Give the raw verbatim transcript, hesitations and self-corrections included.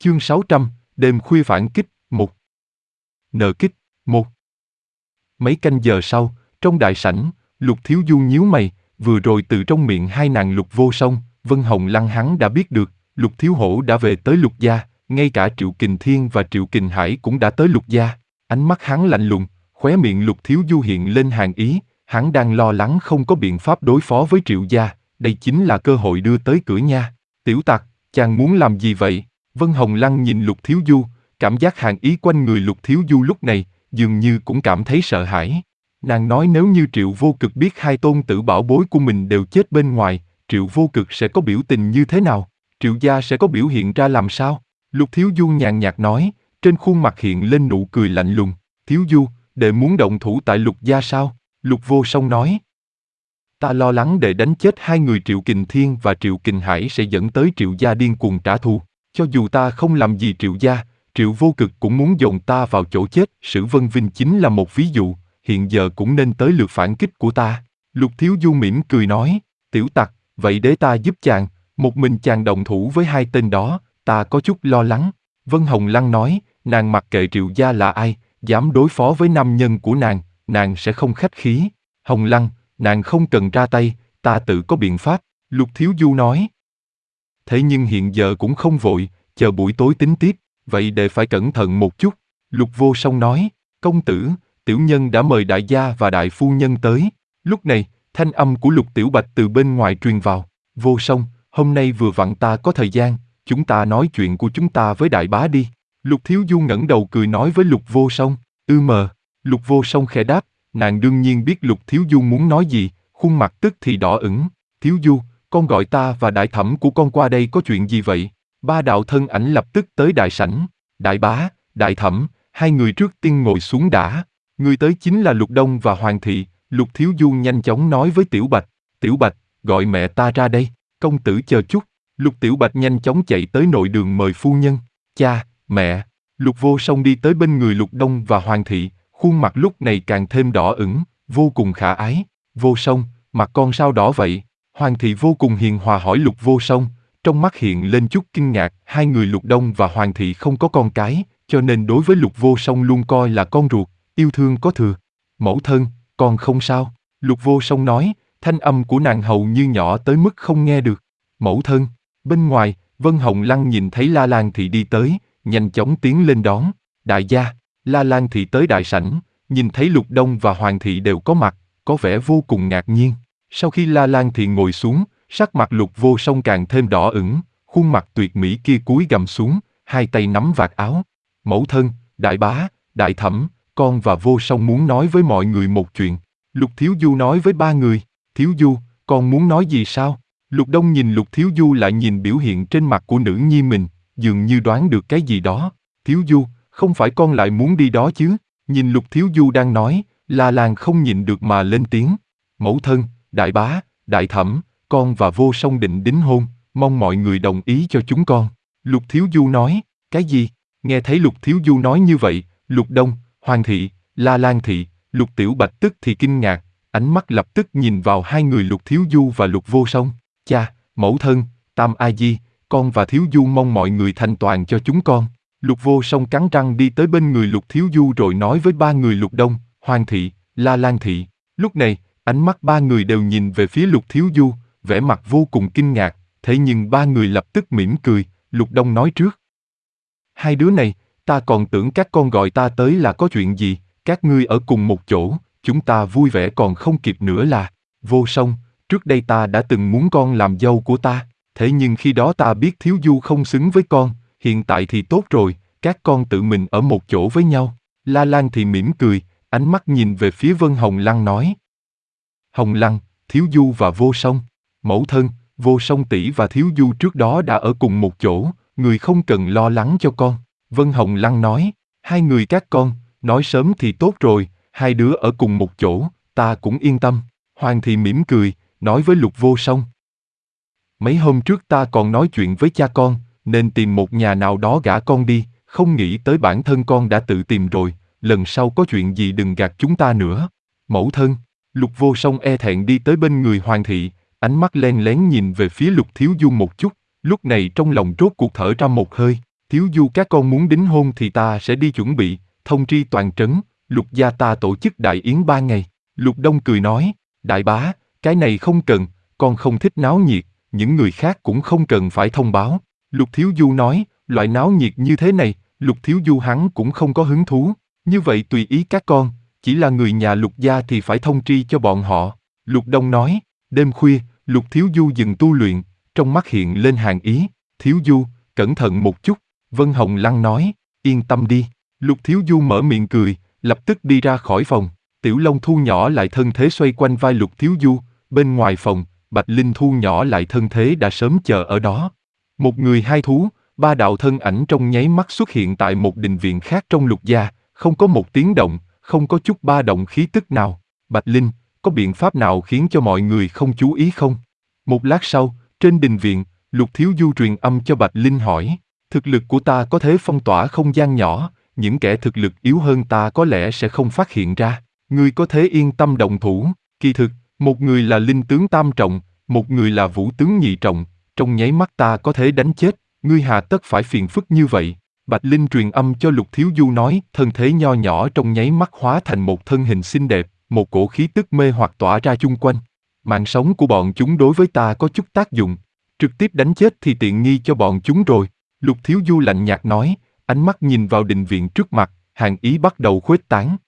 Chương sáu trăm, đêm khuya phản kích, một. Nợ kích, một. Mấy canh giờ sau, trong đại sảnh, Lục Thiếu Du nhíu mày, vừa rồi từ trong miệng hai nàng Lục Vô Song, Vân Hồng Lăng hắn đã biết được, Lục Thiếu Hổ đã về tới Lục gia, ngay cả Triệu Kình Thiên và Triệu Kình Hải cũng đã tới Lục gia. Ánh mắt hắn lạnh lùng, khóe miệng Lục Thiếu Du hiện lên hàn ý, hắn đang lo lắng không có biện pháp đối phó với Triệu gia, đây chính là cơ hội đưa tới cửa nha. Tiểu tặc, chàng muốn làm gì vậy? Vân Hồng Lăng nhìn Lục Thiếu Du, cảm giác hàn ý quanh người Lục Thiếu Du lúc này, dường như cũng cảm thấy sợ hãi. Nàng nói nếu như Triệu Vô Cực biết hai tôn tử bảo bối của mình đều chết bên ngoài, Triệu Vô Cực sẽ có biểu tình như thế nào? Triệu gia sẽ có biểu hiện ra làm sao? Lục Thiếu Du nhàn nhạt nói, trên khuôn mặt hiện lên nụ cười lạnh lùng. Thiếu Du, đệ muốn động thủ tại Lục gia sao? Lục Vô Song nói. Ta lo lắng đệ đánh chết hai người Triệu Kình Thiên và Triệu Kình Hải sẽ dẫn tới Triệu gia điên cuồng trả thù. Cho dù ta không làm gì Triệu gia, Triệu Vô Cực cũng muốn dồn ta vào chỗ chết. Sử Vân Vinh chính là một ví dụ, hiện giờ cũng nên tới lượt phản kích của ta. Lục Thiếu Du mỉm cười nói, tiểu tặc, vậy để ta giúp chàng, một mình chàng động thủ với hai tên đó, ta có chút lo lắng. Vân Hồng Lăng nói, nàng mặc kệ Triệu gia là ai, dám đối phó với nam nhân của nàng, nàng sẽ không khách khí. Hồng Lăng, nàng không cần ra tay, ta tự có biện pháp, Lục Thiếu Du nói. Thế nhưng hiện giờ cũng không vội, chờ buổi tối tính tiếp, vậy đệ phải cẩn thận một chút. Lục Vô Song nói, công tử, tiểu nhân đã mời đại gia và đại phu nhân tới. Lúc này, thanh âm của Lục Tiểu Bạch từ bên ngoài truyền vào. Vô Song, hôm nay vừa vặn ta có thời gian, chúng ta nói chuyện của chúng ta với đại bá đi. Lục Thiếu Du ngẩng đầu cười nói với Lục Vô Song, ư mờ. Lục Vô Song khẽ đáp, nàng đương nhiên biết Lục Thiếu Du muốn nói gì, khuôn mặt tức thì đỏ ửng. Thiếu Du, con gọi ta và đại thẩm của con qua đây có chuyện gì vậy? Ba đạo thân ảnh lập tức tới đại sảnh. Đại bá, đại thẩm, hai người trước tiên ngồi xuống đã. Người tới chính là Lục Đông và Hoàng thị. Lục Thiếu Du nhanh chóng nói với Tiểu Bạch, Tiểu Bạch, gọi mẹ ta ra đây. Công tử chờ chút. Lục Tiểu Bạch nhanh chóng chạy tới nội đường mời phu nhân. Cha, mẹ. Lục Vô Song đi tới bên người Lục Đông và Hoàng thị, khuôn mặt lúc này càng thêm đỏ ửng, vô cùng khả ái. Vô Song, mặt con sao đỏ vậy? Hoàng thị vô cùng hiền hòa hỏi Lục Vô Song, trong mắt hiện lên chút kinh ngạc. Hai người Lục Đông và Hoàng thị không có con cái, cho nên đối với Lục Vô Song luôn coi là con ruột, yêu thương có thừa. Mẫu thân, con không sao. Lục Vô Song nói, thanh âm của nàng hầu như nhỏ tới mức không nghe được. Mẫu thân. Bên ngoài, Vân Hồng Lăng nhìn thấy La Lan thị đi tới, nhanh chóng tiến lên đón. Đại gia. La Lan thị tới đại sảnh, nhìn thấy Lục Đông và Hoàng thị đều có mặt, có vẻ vô cùng ngạc nhiên. Sau khi La Lan thị ngồi xuống, sắc mặt Lục Vô Song càng thêm đỏ ửng, khuôn mặt tuyệt mỹ kia cúi gằm xuống, hai tay nắm vạt áo. Mẫu thân, đại bá, đại thẩm, con và Vô Song muốn nói với mọi người một chuyện. Lục Thiếu Du nói với ba người. Thiếu Du, con muốn nói gì sao? Lục Đông nhìn Lục Thiếu Du lại nhìn biểu hiện trên mặt của nữ nhi mình, dường như đoán được cái gì đó. Thiếu Du, không phải con lại muốn đi đó chứ? Nhìn Lục Thiếu Du đang nói, La Lan không nhịn được mà lên tiếng. Mẫu thân, đại bá, đại thẩm, con và Vô Song định đính hôn, mong mọi người đồng ý cho chúng con. Lục Thiếu Du nói, cái gì? Nghe thấy Lục Thiếu Du nói như vậy, Lục Đông, Hoàng thị, La Lan thị, Lục Tiểu Bạch tức thì kinh ngạc, ánh mắt lập tức nhìn vào hai người Lục Thiếu Du và Lục Vô Song. Cha, mẫu thân, Tam A Di, con và Thiếu Du mong mọi người thành toàn cho chúng con. Lục Vô Song cắn răng đi tới bên người Lục Thiếu Du rồi nói với ba người Lục Đông, Hoàng thị, La Lan thị. Lúc này, ánh mắt ba người đều nhìn về phía Lục Thiếu Du, vẻ mặt vô cùng kinh ngạc, thế nhưng ba người lập tức mỉm cười. Lục Đông nói trước. Hai đứa này, ta còn tưởng các con gọi ta tới là có chuyện gì, các ngươi ở cùng một chỗ, chúng ta vui vẻ còn không kịp nữa là. Vô Song, trước đây ta đã từng muốn con làm dâu của ta, thế nhưng khi đó ta biết Thiếu Du không xứng với con, hiện tại thì tốt rồi, các con tự mình ở một chỗ với nhau. La Lan thì mỉm cười, ánh mắt nhìn về phía Vân Hồng Lăng nói. Hồng Lăng, Thiếu Du và Vô Song, mẫu thân, Vô Song tỷ và Thiếu Du trước đó đã ở cùng một chỗ, người không cần lo lắng cho con. Vân Hồng Lăng nói, hai người các con, nói sớm thì tốt rồi, hai đứa ở cùng một chỗ, ta cũng yên tâm. Hoàng thị mỉm cười, nói với Lục Vô Song. Mấy hôm trước ta còn nói chuyện với cha con, nên tìm một nhà nào đó gả con đi, không nghĩ tới bản thân con đã tự tìm rồi, lần sau có chuyện gì đừng gạt chúng ta nữa. Mẫu thân, Lục Vô Song e thẹn đi tới bên người Hoàng thị, ánh mắt len lén nhìn về phía Lục Thiếu Du một chút, lúc này trong lòng rốt cuộc thở ra một hơi. Thiếu Du các con muốn đính hôn thì ta sẽ đi chuẩn bị, thông tri toàn trấn, Lục gia ta tổ chức đại yến ba ngày. Lục Đông cười nói, đại bá, cái này không cần, con không thích náo nhiệt, những người khác cũng không cần phải thông báo. Lục Thiếu Du nói, loại náo nhiệt như thế này, Lục Thiếu Du hắn cũng không có hứng thú. Như vậy tùy ý các con, chỉ là người nhà Lục gia thì phải thông tri cho bọn họ. Lục Đông nói, đêm khuya, Lục Thiếu Du dừng tu luyện, trong mắt hiện lên hàn ý. Thiếu Du, cẩn thận một chút. Vân Hồng Lăng nói, yên tâm đi. Lục Thiếu Du mở miệng cười, lập tức đi ra khỏi phòng. Tiểu Long thu nhỏ lại thân thế xoay quanh vai Lục Thiếu Du, bên ngoài phòng, Bạch Linh thu nhỏ lại thân thế đã sớm chờ ở đó. Một người hai thú, ba đạo thân ảnh trong nháy mắt xuất hiện tại một đình viện khác trong Lục gia, không có một tiếng động, không có chút ba động khí tức nào. Bạch Linh, có biện pháp nào khiến cho mọi người không chú ý không? Một lát sau, trên đình viện, Lục Thiếu Du truyền âm cho Bạch Linh hỏi, thực lực của ta có thể phong tỏa không gian nhỏ, những kẻ thực lực yếu hơn ta có lẽ sẽ không phát hiện ra. Ngươi có thể yên tâm động thủ. Kỳ thực, một người là linh tướng tam trọng, một người là vũ tướng nhị trọng, trong nháy mắt ta có thể đánh chết, ngươi hà tất phải phiền phức như vậy. Bạch Linh truyền âm cho Lục Thiếu Du nói, thân thế nho nhỏ trong nháy mắt hóa thành một thân hình xinh đẹp, một cổ khí tức mê hoặc tỏa ra chung quanh. Mạng sống của bọn chúng đối với ta có chút tác dụng, trực tiếp đánh chết thì tiện nghi cho bọn chúng rồi. Lục Thiếu Du lạnh nhạt nói, ánh mắt nhìn vào đình viện trước mặt, hàn ý bắt đầu khuếch tán.